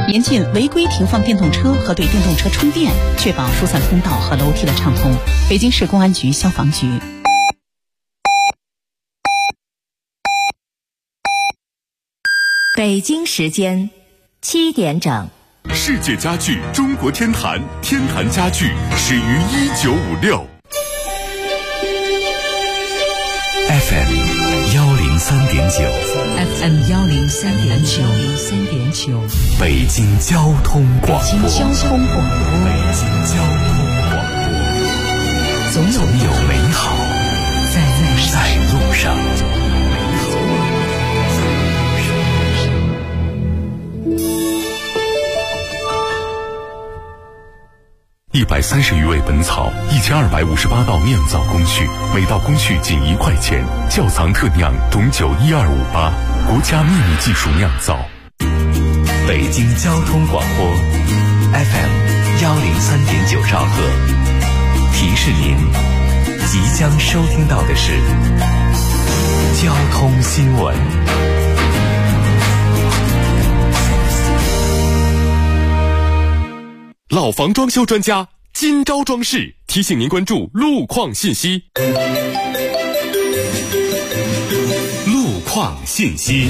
严禁违规停放电动车和对电动车充电，确保疏散通道和楼梯的畅通。北京市公安局消防局。 北京时间7点整。 世界家具中国天坛，天坛家具始于1956。FM 103.9 FM 103.9 北京交通广播。 北京交通广播， 总有美好在路上。130余味本草，1258道酿造工序，每道工序仅1块钱。窖藏特酿董酒12588，国家秘密技术酿造。北京交通广播 FM 103.9兆赫，提示您即将收听到的是交通新闻。老房装修专家金招装饰提醒您关注路况信息。路况信息。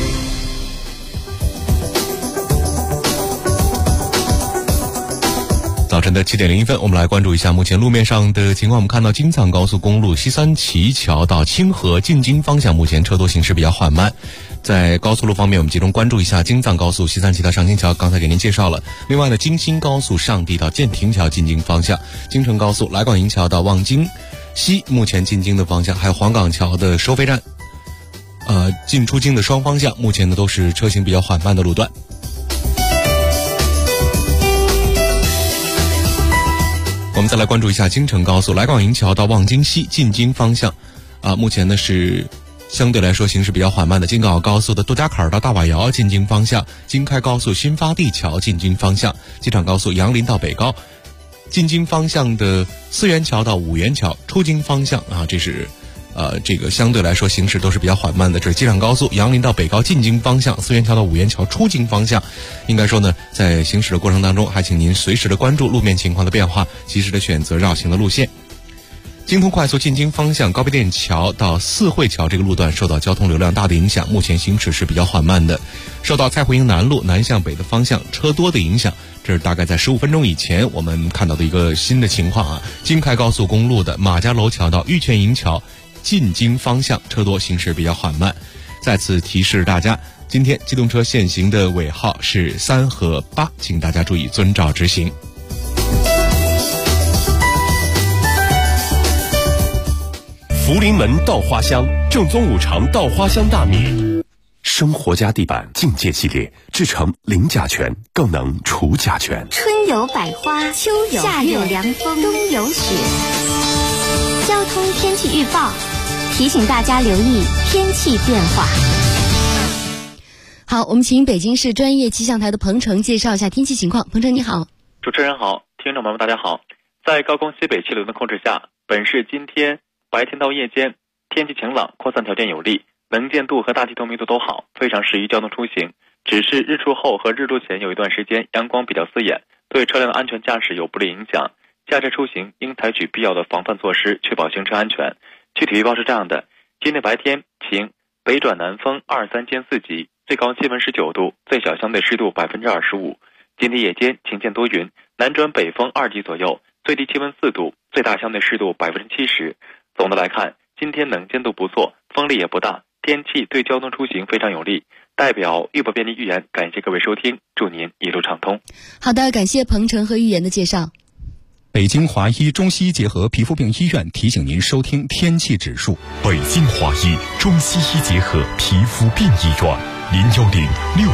早晨的7点01分，我们来关注一下目前路面上的情况。我们看到京藏高速公路西三旗桥到清河进京方向，目前车多行驶比较缓慢。在高速路方面，我们集中关注一下京藏高速西三旗到上京桥，刚才给您介绍了。另外呢，京新高速上地到建亭桥进京方向，京承高速来广营桥到望京西目前进京的方向，还有黄岗桥的收费站进出京的双方向，目前呢都是车行比较缓慢的路段。我们再来关注一下京承高速来广营桥到望京西进京方向目前呢是相对来说行驶比较缓慢的。京港澳高速的杜家坎到大瓦窑进京方向，京开高速新发地桥进京方向，机场高速杨林到北高进京方向的思源桥到五元桥出京方向这是这个相对来说行驶都是比较缓慢的。这是机场高速杨林到北高进京方向，思源桥到五元桥出京方向。应该说呢，在行驶的过程当中，还请您随时的关注路面情况的变化，及时的选择绕行的路线。京通快速进京方向高碑店桥到四惠桥这个路段受到交通流量大的影响，目前行驶是比较缓慢的。受到蔡胡营南路南向北的方向车多的影响，这是大概在15分钟以前我们看到的一个新的情况京开高速公路的马家楼桥到玉泉营桥进京方向车多行驶比较缓慢。再次提示大家，今天机动车限行的尾号是3和8，请大家注意遵照执行。 福临门稻花香，正宗五常稻花香大米。生活家地板境界系列制成零甲醛，更能除甲醛。 春有百花，秋有夏有凉风，冬有雪。交通天气预报提醒大家留意天气变化。 好，我们请北京市专业气象台的彭程介绍一下天气情况。彭程你好。 主持人好，听众朋友们大家好。在高空西北气流的控制下，本市今天白天到夜间天气晴朗，扩散条件有利，能见度和大气透明度都好，非常适宜交通出行。只是日出后和日落前有一段时间阳光比较刺眼，对车辆的安全驾驶有不利影响。驾车出行应采取必要的防范措施，确保行车安全。具体预报是这样的：今天白天晴，北转南风2、3兼4级，最高气温19度，最小相对湿度25%。今天夜间晴间多云，南转北风2级左右，最低气温4度，最大相对湿度70%。总的来看，今天能见度不错，风力也不大，天气对交通出行非常有利。代表预报便利预言，感谢各位收听，祝您一路畅通。 好的，感谢彭程和预言的介绍。 北京华医中西医结合皮肤病医院提醒您收听天气指数。 北京华医中西医结合皮肤病医院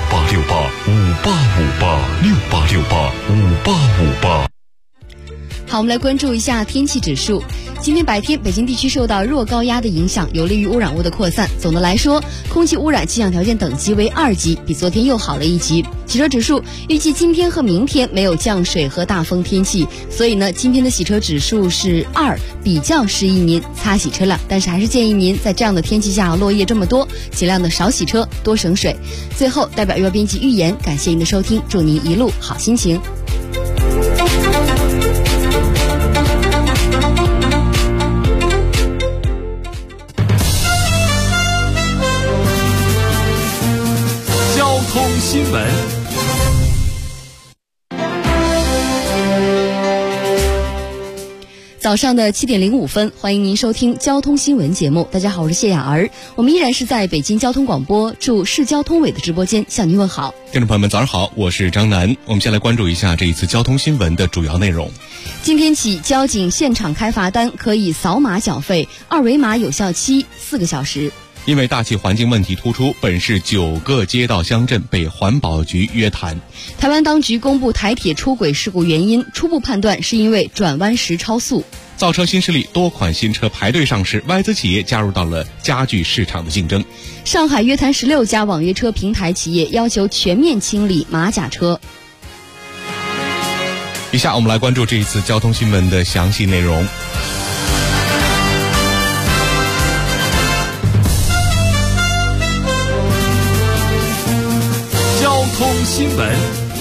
，01068685858，68685858。 好，我们来关注一下天气指数。今天白天，北京地区受到弱高压的影响，有利于污染物的扩散。总的来说，空气污染气象条件等级为2级，比昨天又好了1级。洗车指数预计今天和明天没有降水和大风天气，所以呢，今天的洗车指数是2，比较适宜您擦洗车辆。但是还是建议您在这样的天气下，落叶这么多，尽量的少洗车，多省水。最后，代表月编辑预言，感谢您的收听，祝您一路好心情。 交通新闻。 早上的7点05分，欢迎您收听交通新闻节目。大家好，我是谢雅儿，我们依然是在北京交通广播驻市交通委的直播间向您问好。 听众朋友们，早上好，我是张楠。我们先来关注一下这一次交通新闻的主要内容。 今天起，交警现场开罚单可以扫码缴费，二维码有效期4个小时。 因为大气环境问题突出，本市9个街道乡镇被环保局约谈。 台湾当局公布台铁出轨事故原因，初步判断是因为转弯时超速。 造车新势力，多款新车排队上市，外资企业加入到了家具市场的竞争。 上海约谈16家网约车平台企业，要求全面清理马甲车。 以下我们来关注这一次交通新闻的详细内容。 交通新闻。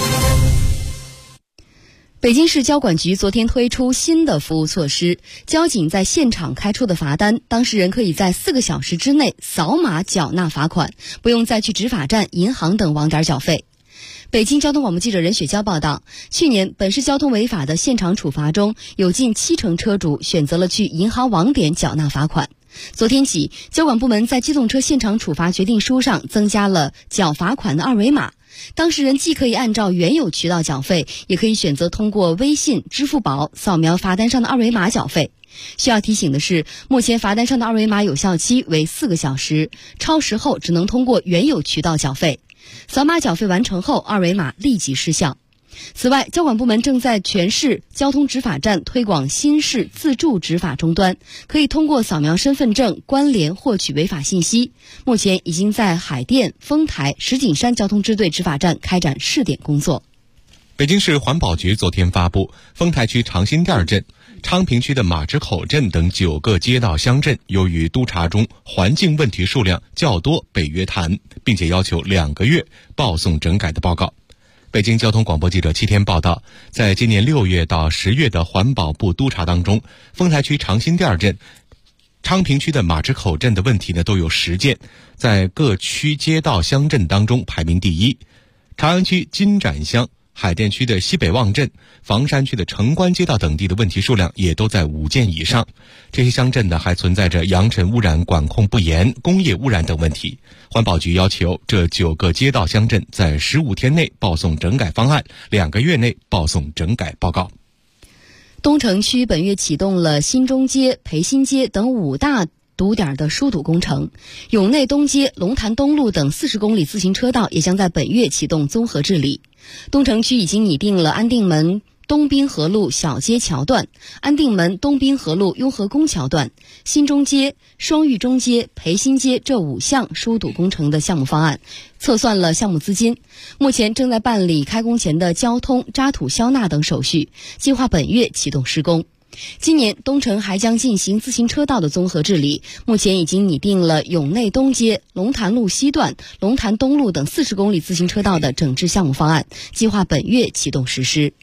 北京市交管局昨天推出新的服务措施，交警在现场开出的罚单，当事人可以在4个小时之内扫码缴纳罚款，不用再去执法站、银行等网点缴费。北京交通广播记者任雪娇报道，去年本市交通违法的现场处罚中，有近70%车主选择了去银行网点缴纳罚款。昨天起，交管部门在机动车现场处罚决定书上增加了缴罚款的二维码，当事人既可以按照原有渠道缴费，也可以选择通过微信、支付宝扫描罚单上的二维码缴费。需要提醒的是，目前罚单上的二维码有效期为4个小时，超时后只能通过原有渠道缴费。扫码缴费完成后，二维码立即失效。此外，交管部门正在全市交通执法站推广新式自助执法终端，可以通过扫描身份证关联获取违法信息。目前已经在海淀、丰台、石景山交通支队执法站开展试点工作。 北京市环保局昨天发布，丰台区长辛店镇、昌平区的马池口镇等9个街道乡镇，由于督查中环境问题数量较多，被约谈，并且要求2个月报送整改的报告。北京交通广播记者7天报道，在今年6月到10月的环保部督查当中，丰台区长辛店镇、昌平区的马池口镇的问题呢都有10件，在各区街道乡镇当中排名第1。朝阳区金盏乡、海淀区的西北望镇、房山区的城关街道等地的问题数量也都在5件以上。这些乡镇呢还存在着扬尘污染管控不严、工业污染等问题。环保局要求这9个街道乡镇在15天内报送整改方案，2个月内报送整改报告。 东城区本月启动了新中街、培新街等5大堵点的疏堵工程，永内东街、龙潭东路等40公里自行车道也将在本月启动综合治理。东城区已经拟定了安定门东滨河路小街桥段、安定门东滨河路雍和宫桥段、新中街、双峪中街、培新街这5项疏堵工程的项目方案，测算了项目资金，目前正在办理开工前的交通、渣土消纳等手续，计划本月启动施工。今年东城还将进行自行车道的综合治理，目前已经拟定了永内东街、龙潭路西段、龙潭东路等40公里自行车道的整治项目方案，计划本月启动实施。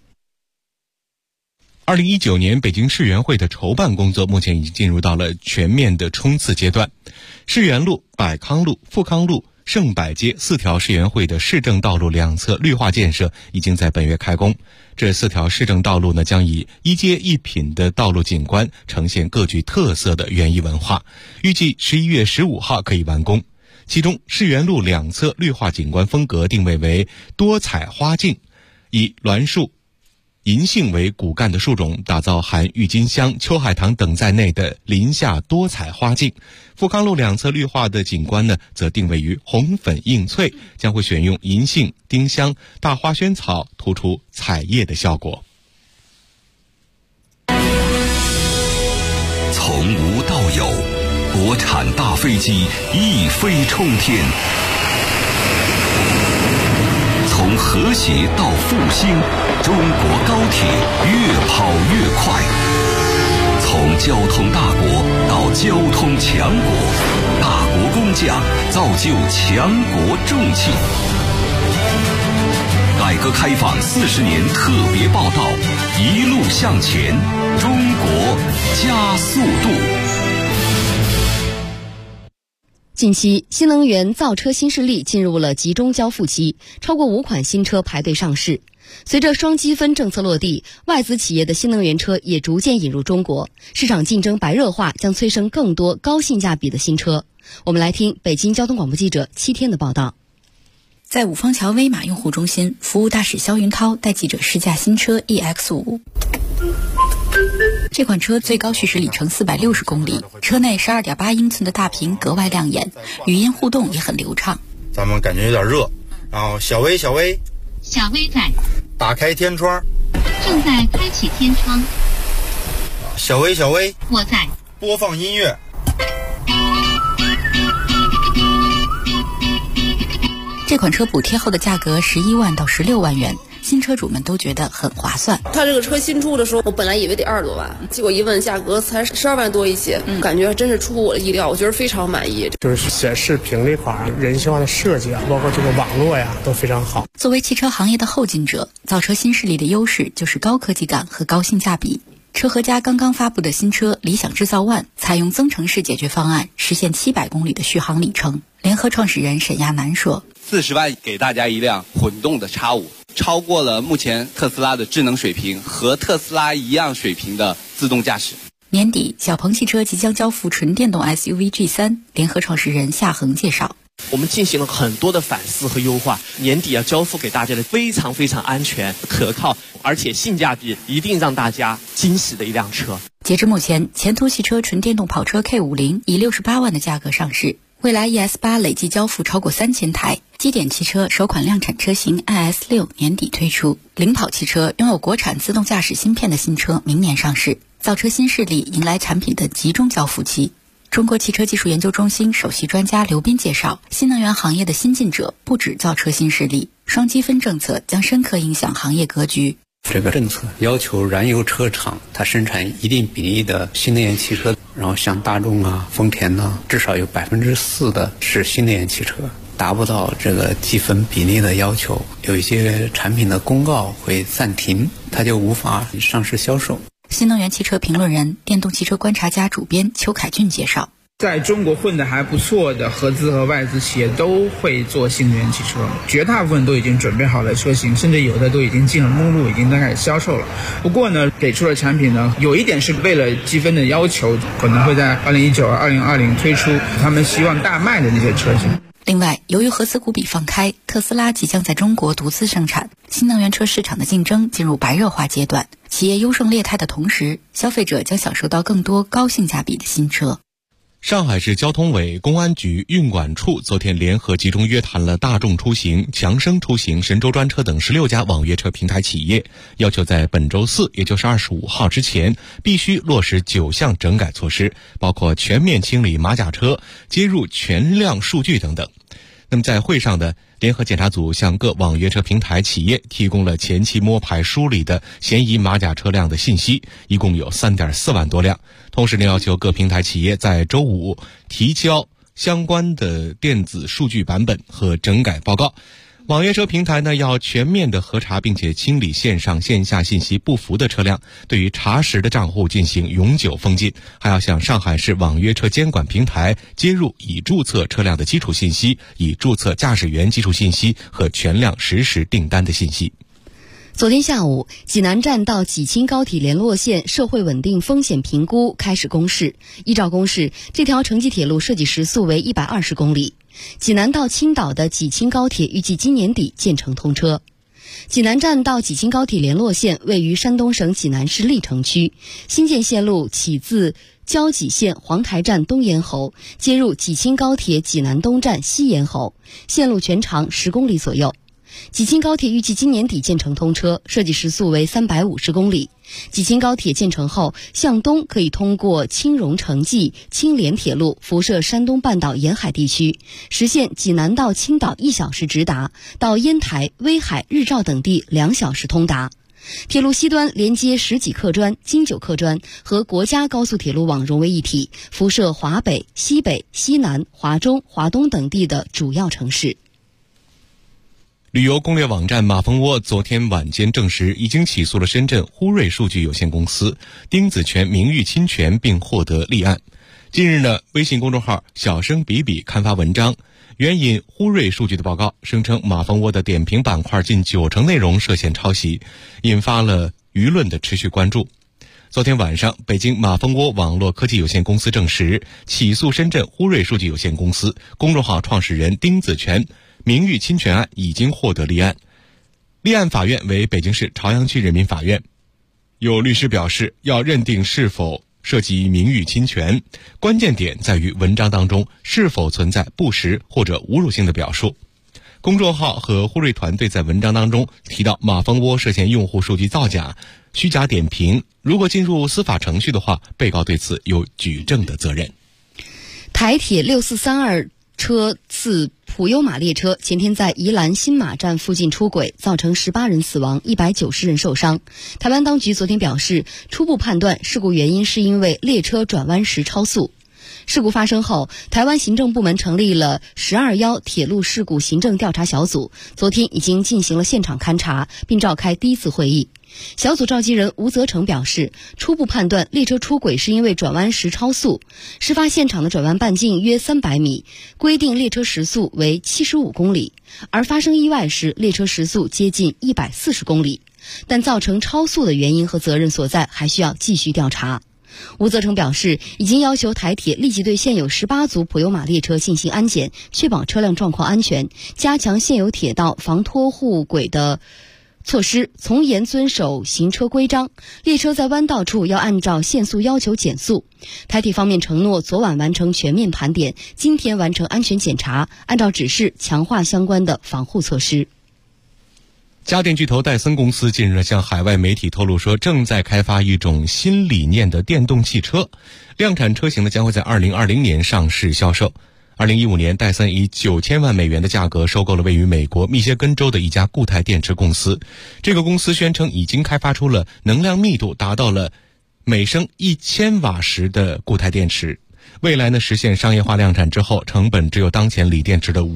2019年北京市园会的筹办工作目前已经进入到了全面的冲刺阶段。市园路、百康路、富康路、盛百街4条市园会的市政道路两侧绿化建设已经在本月开工。这4条市政道路呢，将以一街一品的道路景观呈现各具特色的园艺文化，预计11月15号可以完工。其中市园路两侧绿化景观风格定位为多彩花径，以栾树、银杏为骨干的树种，打造含郁金香、秋海棠等在内的林下多彩花径。富康路两侧绿化的景观呢，则定位于红粉映翠，将会选用银杏、丁香、大花萱草，突出彩叶的效果。 从无到有，国产大飞机一飞冲天。从和谐到复兴，中国高铁越跑越快。从交通大国到交通强国，大国工匠造就强国重器。改革开放40年特别报道，一路向前，中国加速度。 近期，新能源造车新势力进入了集中交付期，超过5款新车排队上市。随着双积分政策落地，外资企业的新能源车也逐渐引入中国，市场竞争白热化将催生更多高性价比的新车。我们来听北京交通广播记者7天的报道。 在五方桥威马用户中心，服务大使肖云涛带记者试驾新车 EX5。这款车最高续时里程460公里，车内12.8英寸的大屏格外亮眼，语音互动也很流畅。 咱们感觉有点热，然后小薇小薇在打开天窗， 正在开启天窗。 小薇我在播放音乐。 这款车补贴后的价格11万到16万元，新车主们都觉得很划算。 他这个车新出的时候，我本来以为得20多万，结果一问价格才12万多一些，感觉真是出乎我的意料，我觉得非常满意。 就是显示屏这块人性化的设计啊，包括这个网络呀，都非常好。 作为汽车行业的后进者，造车新势力的优势就是高科技感和高性价比。车和家刚刚发布的新车理想制造1采用增程式解决方案，实现700公里的续航里程。联合创始人沈亚楠说 ：40万给大家一辆混动的X5，超过了目前特斯拉的智能水平，和特斯拉一样水平的自动驾驶。 年底，小鹏汽车即将交付纯电动 SUV G3。联合创始人夏恒介绍， 我们进行了很多的反思和优化，年底要交付给大家的非常非常安全、可靠，而且性价比一定让大家惊喜的一辆车。 截至目前，前途汽车纯电动跑车 K50 以68万的价格上市。蔚来 ES8 累计交付超过3000台，基点汽车首款量产车型 IS6 年底推出，领跑汽车拥有国产自动驾驶芯片的新车明年上市。造车新势力迎来产品的集中交付期。中国汽车技术研究中心首席专家刘斌介绍，新能源行业的新进者不止造车新势力，双积分政策将深刻影响行业格局。 这个政策要求燃油车厂它生产一定比例的新能源汽车，然后像大众啊、丰田啊，至少有4%的是新能源汽车，达不到这个积分比例的要求，有一些产品的公告会暂停，它就无法上市销售。 新能源汽车评论人、电动汽车观察家主编邱凯俊介绍， 在中国混得还不错的合资和外资企业都会做新能源汽车，绝大部分都已经准备好了车型，甚至有的都已经进了目录，已经开始销售了。不过呢，给出的产品呢，有一点是为了积分的要求，可能会在2019、2020推出他们希望大卖的那些车型。 另外，由于合资股比放开，特斯拉即将在中国独资生产，新能源车市场的竞争进入白热化阶段。企业优胜劣汰的同时，消费者将享受到更多高性价比的新车。 上海市交通委、公安局、运管处昨天联合集中约谈了大众出行、强生出行、神州专车等16家网约车平台企业，要求在本周4，也就是25号之前，必须落实9项整改措施，包括全面清理马甲车、接入全量数据等等。那么在会上的联合检查组向各网约车平台企业提供了前期摸排梳理的嫌疑马甲车辆的信息，一共有3.4万多辆。同时呢，要求各平台企业在周5提交相关的电子数据版本和整改报告。网约车平台呢，要全面的核查并且清理线上线下信息不符的车辆，对于查实的账户进行永久封禁，还要向上海市网约车监管平台接入已注册车辆的基础信息、已注册驾驶员基础信息和全量实时订单的信息。 昨天下午，济南站到济青高铁联络线社会稳定风险评估开始公示。依照公示，这条城际铁路设计时速为120公里。济南到青岛的济青高铁预计今年底建成通车。济南站到济青高铁联络线位于山东省济南市历城区，新建线路起自交济县黄台站东沿侯，接入济青高铁济南东站西沿侯，线路全长10公里左右。 济青高铁预计今年底建成通车，设计时速为350公里。济青高铁建成后，向东可以通过青榕城际青连铁路辐射山东半岛沿海地区，实现济南到青岛1小时直达，到烟台、威海、日照等地2小时通达。铁路西端连接10几客专、京九客专和国家高速铁路网融为一体，辐射华北、西北、西南、华中、华东等地的主要城市。 旅游攻略网站马蜂窝昨天晚间证实，已经起诉了深圳呼瑞数据有限公司丁子权名誉侵权，并获得立案。近日呢，微信公众号小声比比刊发文章，援引呼瑞数据的报告，声称马蜂窝的点评板块近90%内容涉嫌抄袭，引发了舆论的持续关注。昨天晚上，北京马蜂窝网络科技有限公司证实，起诉深圳呼瑞数据有限公司公众号创始人丁子权名誉侵权案已经获得立案，立案法院为北京市朝阳区人民法院。有律师表示，要认定是否涉及名誉侵权，关键点在于文章当中是否存在不实或者侮辱性的表述。公众号和呼瑞团队在文章当中提到马蜂窝涉嫌用户数据造假、虚假点评，如果进入司法程序的话，被告对此有举证的责任。 台铁6432车次普悠玛列车前天在宜兰新马站附近出轨，造成18人死亡，190人受伤。台湾当局昨天表示，初步判断事故原因是因为列车转弯时超速。事故发生后，台湾行政部门成立了12-1铁路事故行政调查小组，昨天已经进行了现场勘查，并召开第一次会议。小组召集人吴泽成表示，初步判断列车出轨是因为转弯时超速，事发现场的转弯半径约300米，规定列车时速为75公里，而发生意外时列车时速接近140公里，但造成超速的原因和责任所在还需要继续调查。吴泽成表示，已经要求台铁立即对现有18组普悠玛列车进行安检，确保车辆状况安全，加强现有铁道防拖护轨的措施，从严遵守行车规章，列车在弯道处要按照限速要求减速。台铁方面承诺昨晚完成全面盘点，今天完成安全检查，按照指示强化相关的防护措施。 家电巨头戴森公司近日向海外媒体透露说，正在开发一种新理念的电动汽车，量产车型呢将会在2020年上市销售。2015年，戴森以9000万美元的价格收购了位于美国密歇根州的一家固态电池公司。这个公司宣称已经开发出了能量密度达到了每升1000瓦时的固态电池。未来呢，实现商业化量产之后，成本只有当前锂电池的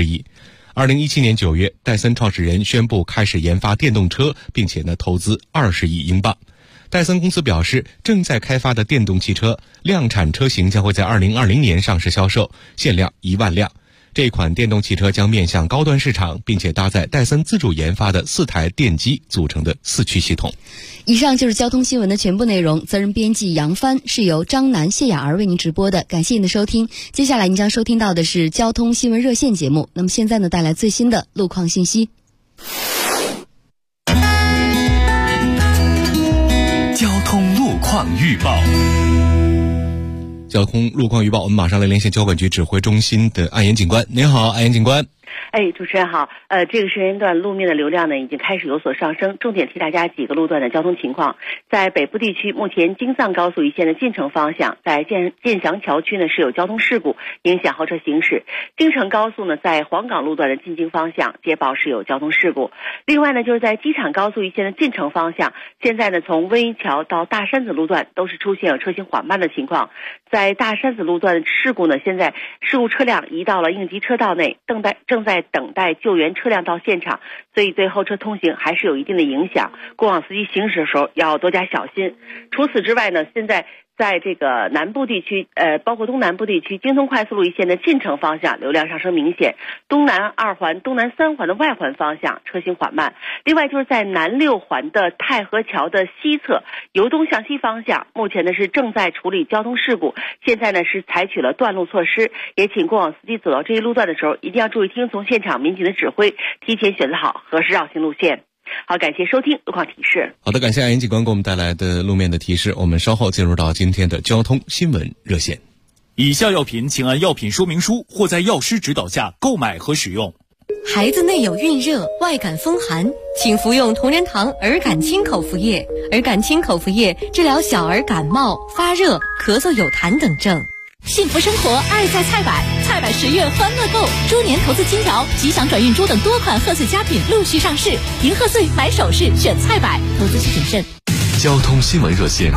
1/5。2017年9月，戴森创始人宣布开始研发电动车，并且呢投资20亿英镑。戴森公司表示，正在开发的电动汽车量产车型将会在2020年上市销售，限量1万辆。这款电动汽车将面向高端市场，并且搭载戴森自主研发的4台电机组成的4驱系统。 以上就是交通新闻的全部内容，责任编辑杨帆，是由张楠、谢雅儿为您直播的，感谢您的收听。接下来您将收听到的是交通新闻热线节目，那么现在呢，带来最新的路况信息。 交通路况预报。 交通路况预报，我们马上来连线交管局指挥中心的安岩警官。您好，安岩警官。 主持人好。这个时间段路面的流量呢已经开始有所上升，重点提大家几个路段的交通情况。在北部地区，目前京藏高速一线的进城方向，在建祥桥区呢是有交通事故，影响后车行驶。京承高速呢在黄岗路段的进京方向接报是有交通事故。另外呢，就是在机场高速一线的进城方向，现在呢从温沂桥到大山子路段都是出现有车行缓慢的情况。在大山子路段的事故呢，现在事故车辆移到了应急车道内，正在等待救援车辆到现场，所以对后车通行还是有一定的影响。过往司机行驶的时候要多加小心。除此之外呢，现在在这个南部地区，包括东南部地区，京通快速路一线的进城方向流量上升明显，东南2环、东南3环的外环方向车行缓慢。另外就是在南6环的太和桥的西侧，由东向西方向，目前呢是正在处理交通事故，现在呢是采取了断路措施，也请过往司机走到这一路段的时候，一定要注意听从现场民警的指挥，提前选择好合适绕行路线。好，感谢收听路况提示。 好的，感谢安岩警官给我们带来的路面的提示。我们稍后进入到今天的交通新闻热线。 以下药品请按药品说明书或在药师指导下购买和使用。 孩子内有孕热，外感风寒，请服用同仁堂儿感清口服液。儿感清口服液治疗小儿感冒、发热、咳嗽有痰等症。 幸福生活爱在菜百，菜百10月欢乐购，猪年投资金条、吉祥转运珠等多款贺岁佳品陆续上市，迎贺岁买首饰选菜百，投资需谨慎。 交通新闻热线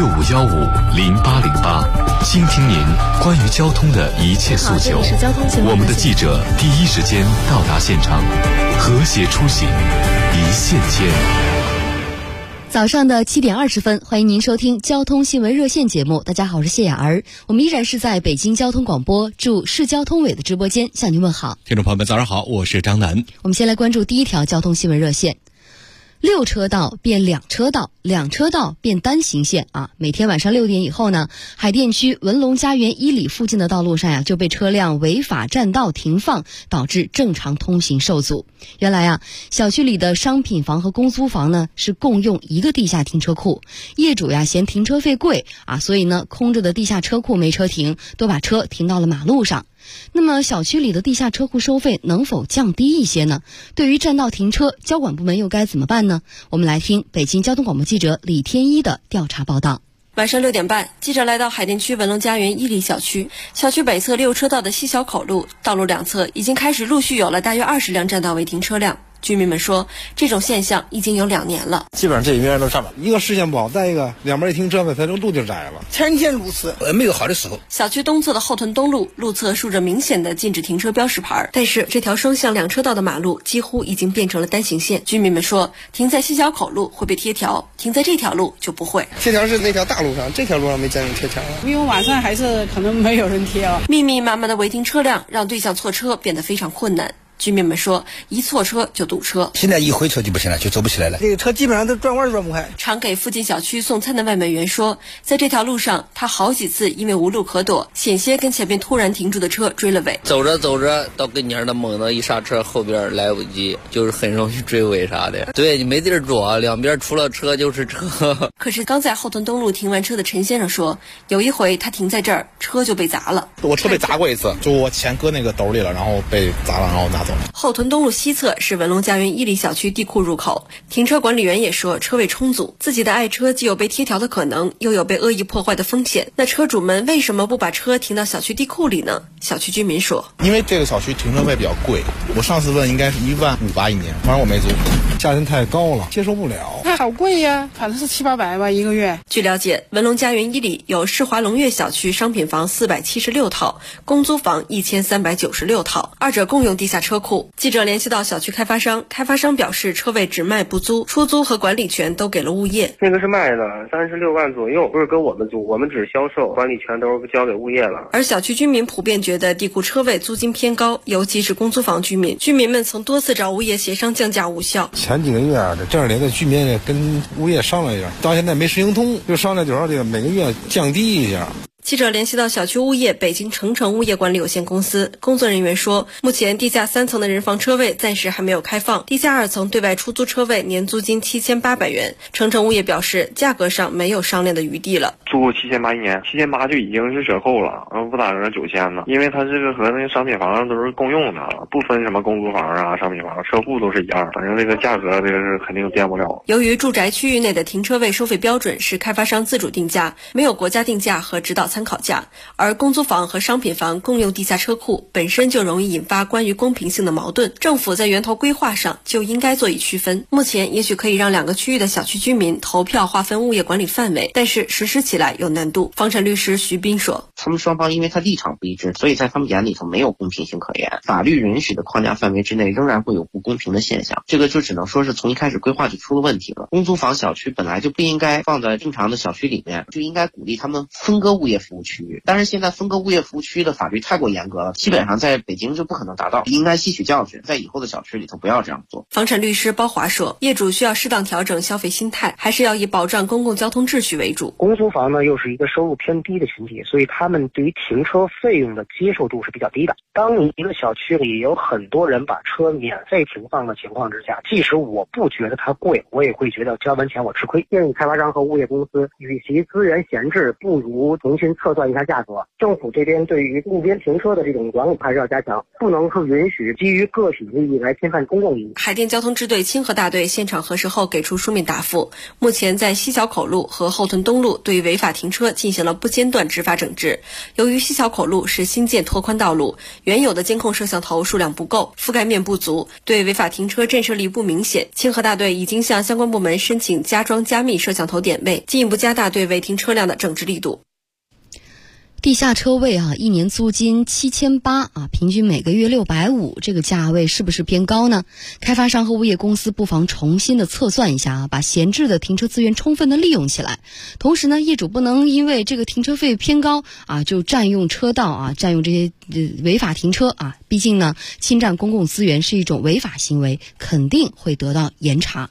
65150808，倾听您关于交通的一切诉求。我们的记者第一时间到达现场，和谐出行，一线牵。 早上的7点20分，欢迎您收听交通新闻热线节目。大家好，我是谢雅儿，我们依然是在北京交通广播驻市交通委的直播间向您问好。 听众朋友们，早上好，我是张楠。 我们先来关注第一条交通新闻热线。6车道变2车道，2车道变单行线啊！每天晚上6点以后呢，海淀区文龙家园1里附近的道路上就被车辆违法占道停放，导致正常通行受阻。原来小区里的商品房和公租房呢是共用一个地下停车库，业主嫌停车费贵所以呢空着的地下车库没车停，都把车停到了马路上。那么小区里的地下车库收费能否降低一些呢？对于占道停车，交管部门又该怎么办呢？我们来听北京交通广播记者李天一的调查报道。 晚上6点半，记者来到海淀区文龙家园1里小区，小区北侧6车道的西小口路，道路两侧已经开始陆续有了大约20辆占道违停车辆。居民们说，这种现象已经有2年了。 基本上这一边都占了，一个视线不好，再一个两边一停车位，它这个路就窄了，天天如此，没有好的时候。 小区东侧的后屯东路路侧竖着明显的禁止停车标识牌，但是这条双向2车道的马路几乎已经变成了单行线。居民们说，停在西小口路会被贴条，停在这条路就不会。 贴条是那条大路上，这条路上没见着贴条了， 因为晚上还是可能没有人贴啊。 密密麻麻的违停车辆让对向错车变得非常困难。居民们说，一错车就堵车， 现在一回车就不行了，就走不起来了。这个车基本上都转弯转不开。 常给附近小区送餐的外卖员说，在这条路上，他好几次因为无路可躲，险些跟前面突然停住的车追了尾。 走着走着到跟前的猛地一刹车，后边来不及，就是很容易追尾啥的。对，你没地儿躲，两边除了车就是车。 可是刚在后屯东路停完车的陈先生说，有一回他停在这儿，车就被砸了。 我车被砸过一次，就我钱搁那个兜里了，然后被砸了，然后拿走了。 后屯东路西侧是文龙家园1里小区地库入口，停车管理员也说车位充足，自己的爱车既有被贴条的可能，又有被恶意破坏的风险。那车主们为什么不把车停到小区地库里呢？小区居民说， 因为这个小区停车费比较贵，我上次问应该是1.58万一年，反正我没租， 价钱太高了，接受不了。 它好贵呀，反正是700-800吧一个月。 据了解，文龙家园1里有世华龙悦小区商品房476套，公租房1396套，二者共用地下车库。记者联系到小区开发商，开发商表示车位只卖不租，出租和管理权都给了物业。 那个是卖的36万左右，不是跟我们租，我们只销售，管理权都是交给物业了。 而小区居民普遍觉得地库车位租金偏高，尤其是公租房居民，居民们曾多次找物业协商降价无效。 前几个月这政治联的居民跟物业商量一下，到现在没实行通，就商量就说这个每个月降低一下。 记者联系到小区物业北京成城物业管理有限公司，工作人员说，目前地下3层的人防车位暂时还没有开放，地下2层对外出租车位年租金7800元。成城物业表示，价格上没有商量的余地了。 租7800一年，7800就已经是折扣了，不打折9000呢，因为它这个和那个商品房都是共用的，不分什么公租房啊、商品房，车库都是一样，反正这个价格这个是肯定变不了。 由于住宅区域内的停车位收费标准是开发商自主定价，没有国家定价和指导参考价，而公租房和商品房共用地下车库本身就容易引发关于公平性的矛盾，政府在源头规划上就应该做以区分。目前也许可以让2个区域的小区居民投票划分物业管理范围，但是实施起来有难度。房产律师徐斌说， 他们双方因为他立场不一致，所以在他们眼里头没有公平性可言，法律允许的框架范围之内仍然会有不公平的现象，这个就只能说是从一开始规划就出了问题了。公租房小区本来就不应该放在正常的小区里面，就应该鼓励他们分割物业服务区域，但是现在分割物业服务区的法律太过严格了，基本上在北京就不可能达到，应该吸取教训，在以后的小区里头不要这样做。 房产律师包华说，业主需要适当调整消费心态，还是要以保障公共交通秩序为主。 公租房呢又是一个收入偏低的群体，所以他们对于停车费用的接受度是比较低的。当你一个小区里有很多人把车免费停放的情况之下，即使我不觉得它贵，我也会觉得交完钱我吃亏。建议开发商和物业公司与其资源闲置，不如重新测算一下价格。政府这边对于路边停车的这种管理还是要加强，不能说允许基于个体利益来侵犯公共利益。 海淀交通支队清河大队现场核实后给出书面答复，目前在西小口路和后屯东路对违法停车进行了不间断执法整治。由于西小口路是新建拓宽道路，原有的监控摄像头数量不够，覆盖面不足，对违法停车震慑力不明显。清河大队已经向相关部门申请加装加密摄像头点位，进一步加大对违停车辆的整治力度。 地下车位1年租金7800平均每个月650，这个价位是不是偏高呢？开发商和物业公司不妨重新的测算一下把闲置的停车资源充分的利用起来。同时呢，业主不能因为这个停车费偏高就占用车道占用这些违法停车毕竟呢，侵占公共资源是一种违法行为，肯定会得到严查。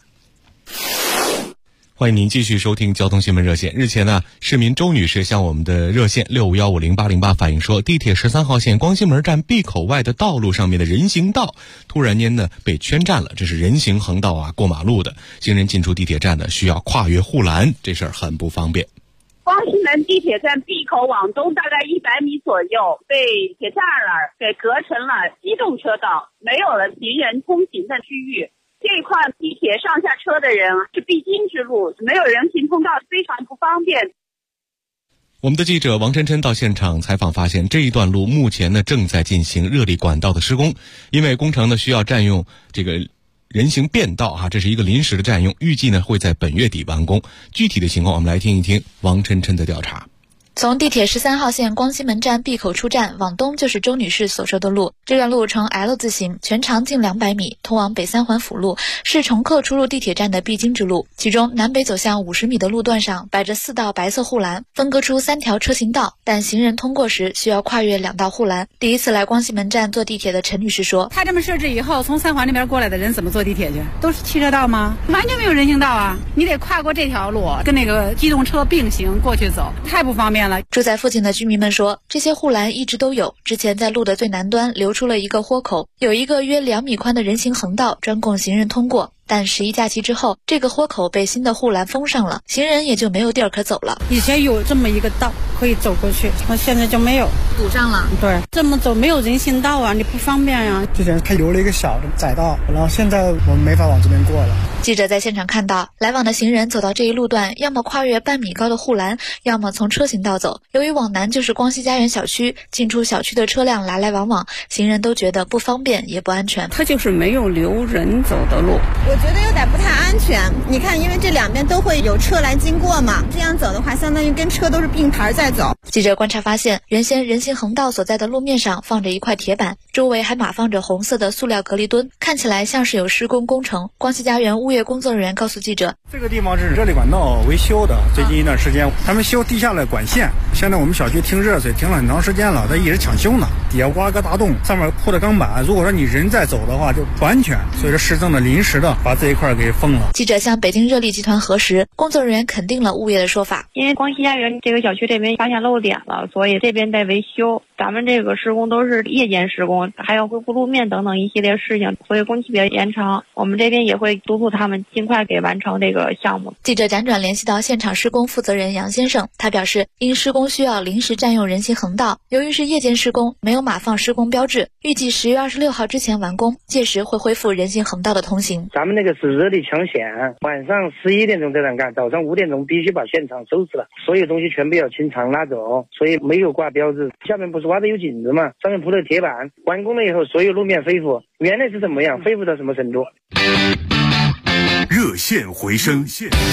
欢迎您继续收听交通新闻热线。日前呢，市民周女士向我们的热线65150808反映说，地铁13号线光西门站 B 口外的道路上面的人行道突然间呢被圈占了，这是人行横道过马路的，行人进出地铁站呢需要跨越护栏，这事儿很不方便。 光西门地铁站 B 口往东大概100米左右被铁栅栏给隔成了机动车道，没有了行人通行的区域。这一块地铁上下车的人是必经之路，没有人行通道，非常不方便。 我们的记者王琛琛到现场采访发现，这一段路目前呢正在进行热力管道的施工，因为工程呢需要占用这个人行便道这是一个临时的占用，预计呢会在本月底完工。具体的情况我们来听一听王琛琛的调查。 从地铁13号线光西门站 B 口出站往东就是周女士所说的路，这段路呈 L 字形，全长近200米，通往北三环辅路，是乘客出入地铁站的必经之路。其中南北走向50米的路段上摆着4道白色护栏，分割出3条车行道，但行人通过时需要跨越2道护栏。第一次来光西门站坐地铁的陈女士说， 他这么设置以后，从三环那边过来的人怎么坐地铁去？都是汽车道吗？完全没有人行道你得跨过这条路，跟那个机动车并行过去走，太不方便了。 住在附近的居民们说，这些护栏一直都有，之前在路的最南端留出了一个豁口，有一个约2米宽的人行横道，专供行人通过。但11假期之后，这个豁口被新的护栏封上了，行人也就没有地儿可走了。 以前有这么一个道可以走过去，那现在就没有， 堵上了。 对，这么走没有人行道你不方便呀。 之前还留了一个小的窄道，然后现在我们没法往这边过了。 记者在现场看到，来往的行人走到这一路段，要么跨越半米高的护栏，要么从车行道走。由于往南就是光熙家园小区，进出小区的车辆来来往往，行人都觉得不方便也不安全。 它就是没有留人走的路。 我觉得有点不太安全，你看，因为这两边都会有车来经过嘛，这样走的话，相当于跟车都是并排在走。 记者观察发现，原先人行横道所在的路面上放着一块铁板，周围还码放着红色的塑料隔离墩，看起来像是有施工工程。光熙家园物业工作人员告诉记者， 这个地方是热力管道维修的，最近一段时间他们修地下的管线，现在我们小区停热水停了很长时间了，他一直抢修呢，底下挖个大洞，上面铺的钢板，如果说你人在走的话就不安全，所以说市政的临时的把这一块给封了。 记者向北京热力集团核实，工作人员肯定了物业的说法， 因为光熙家园这个小区这边发现漏点了，所以这边在维修，咱们这个施工都是夜间施工，还要恢复路面等等一系列事情，所以工期比较延长，我们这边也会督促他们尽快给完成这个项目。 记者辗转联系到现场施工负责人杨先生，他表示，因施工需要临时占用人行横道，由于是夜间施工，没有码放施工标志，预计10月26号之前完工，届时会恢复人行横道的通行。 咱们那个是热力抢线，晚上11点钟才能干，早上5点钟必须把现场收拾了，所有东西全部要清场拉走，所以没有挂标志。下面不是挖的有井子吗？上面铺的铁板，完工了以后，所有路面恢复，原来是怎么样，恢复到什么程度？ 热线回声。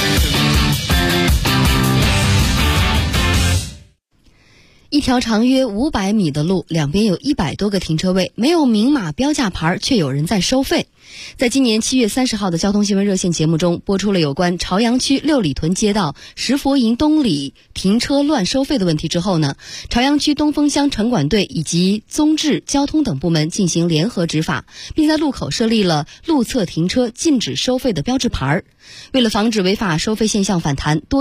一条长约500米的路，两边有100多个停车位，没有明码标价牌，却有人在收费。在今年7月30号的交通新闻热线节目中，播出了有关朝阳区六里屯街道石佛营东里停车乱收费的问题之后呢，朝阳区东风乡城管队以及综治、交通等部门进行联合执法，并在路口设立了路侧停车禁止收费的标志牌。为了防止违法收费现象反弹，多